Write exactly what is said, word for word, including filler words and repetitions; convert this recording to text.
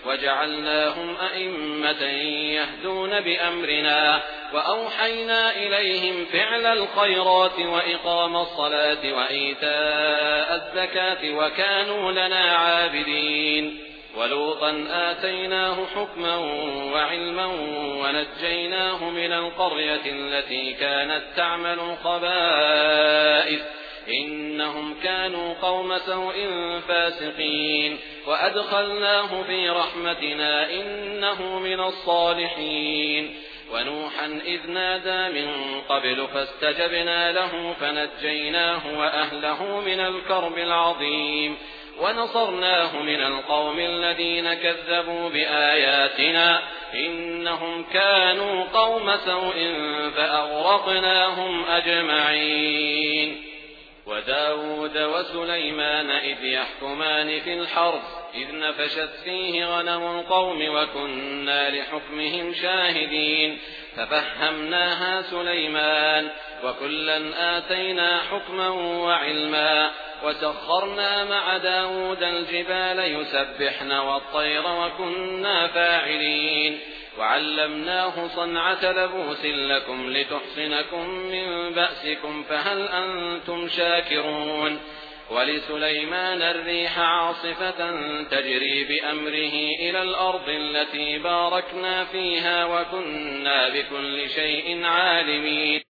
وجعلناهم أئمة يهدون بأمرنا وأوحينا إليهم فعل الخيرات وإقام الصلاة وإيتاء الزكاة وكانوا لنا عابدين. ولوطا آتيناه حكما وعلما ونجيناه من القرية التي كانت تعمل الخبائث إنهم كانوا قوم سوء فاسقين وأدخلناه في رحمتنا إنه من الصالحين. ونوحا إذ نادى من قبل فاستجبنا له فنجيناه وأهله من الكرب العظيم ونصرناه من القوم الذين كذبوا بآياتنا إنهم كانوا قوم سوء فأغرقناهم أجمعين. وداود وسليمان إذ يحكمان في الحرث إذ نفشت فيه غنم القوم وكنا لحكمهم شاهدين ففهمناها سليمان وكلا آتينا حكما وعلما وسخرنا مع داود الجبال يسبحن والطير وكنا فاعلين. وعلمناه صنعة لبوس لكم لتحصنكم من بأسكم فهل أنتم شاكرون. ولسليمان الريح عاصفة تجري بأمره إلى الأرض التي باركنا فيها وكنا بكل شيء عالمين.